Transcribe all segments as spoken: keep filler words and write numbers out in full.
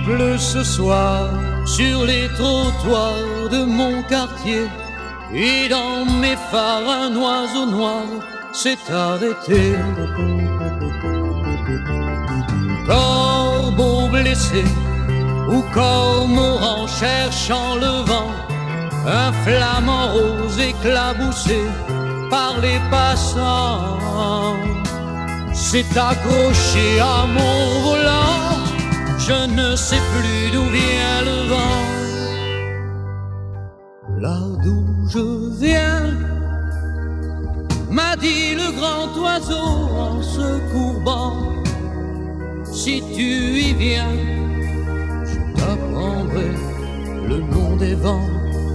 pleut ce soir sur les trottoirs de mon quartier. Et dans mes phares un oiseau noir s'est arrêté. Corbeau blessé ou cormoran cherchant le vent, un flamant rose éclaboussé par les passants s'est accroché à mon volant. Je ne sais plus d'où vient le vent. Là d'où je viens, m'a dit le grand oiseau en se courbant, si tu y viens, je t'apprendrai le nom des vents.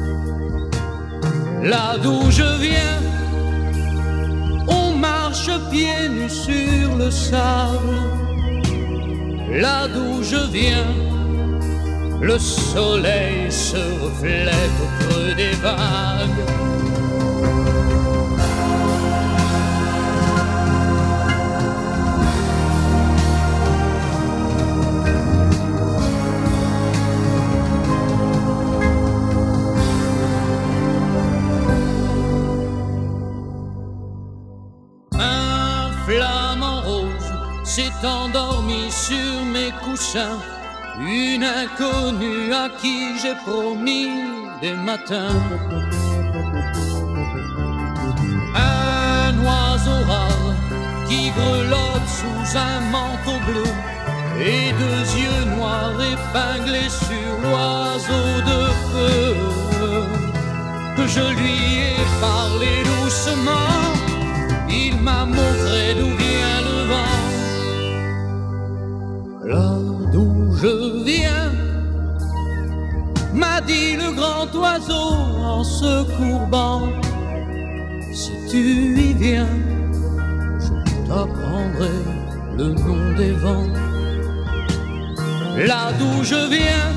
Là d'où je viens, on marche pieds nus sur le sable. Là d'où je viens, le soleil se reflète au creux des vagues. Flamant rose s'est endormi sur mes coussins, une inconnue à qui j'ai promis des matins. Un oiseau rare qui grelotte sous un manteau bleu et deux yeux noirs épinglés sur l'oiseau de feu. Que je lui ai parlé doucement, il m'a montré d'où vient le vent. Là d'où je viens, m'a dit le grand oiseau en se courbant, si tu y viens, je t'apprendrai le nom des vents. Là d'où je viens,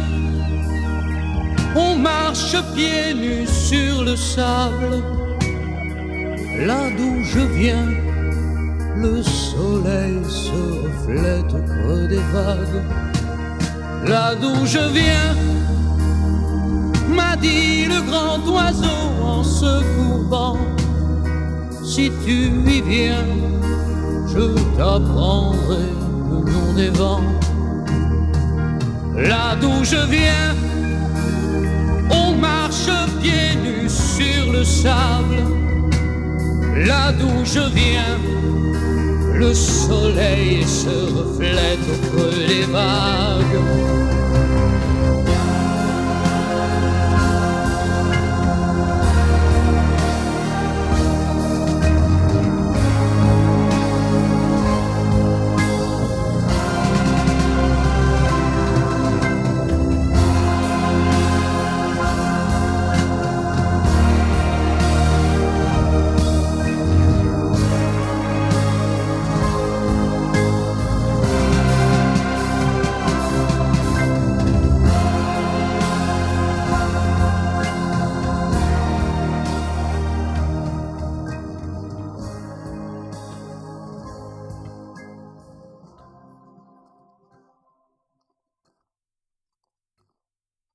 on marche pieds nus sur le sable. Là d'où je viens, le soleil se reflète au creux des vagues. Là d'où je viens, m'a dit le grand oiseau en se courbant, si tu y viens, je t'apprendrai le nom des vents. Là d'où je viens, on marche pieds nus sur le sable. Là d'où je viens, le soleil se reflète au creux des vagues.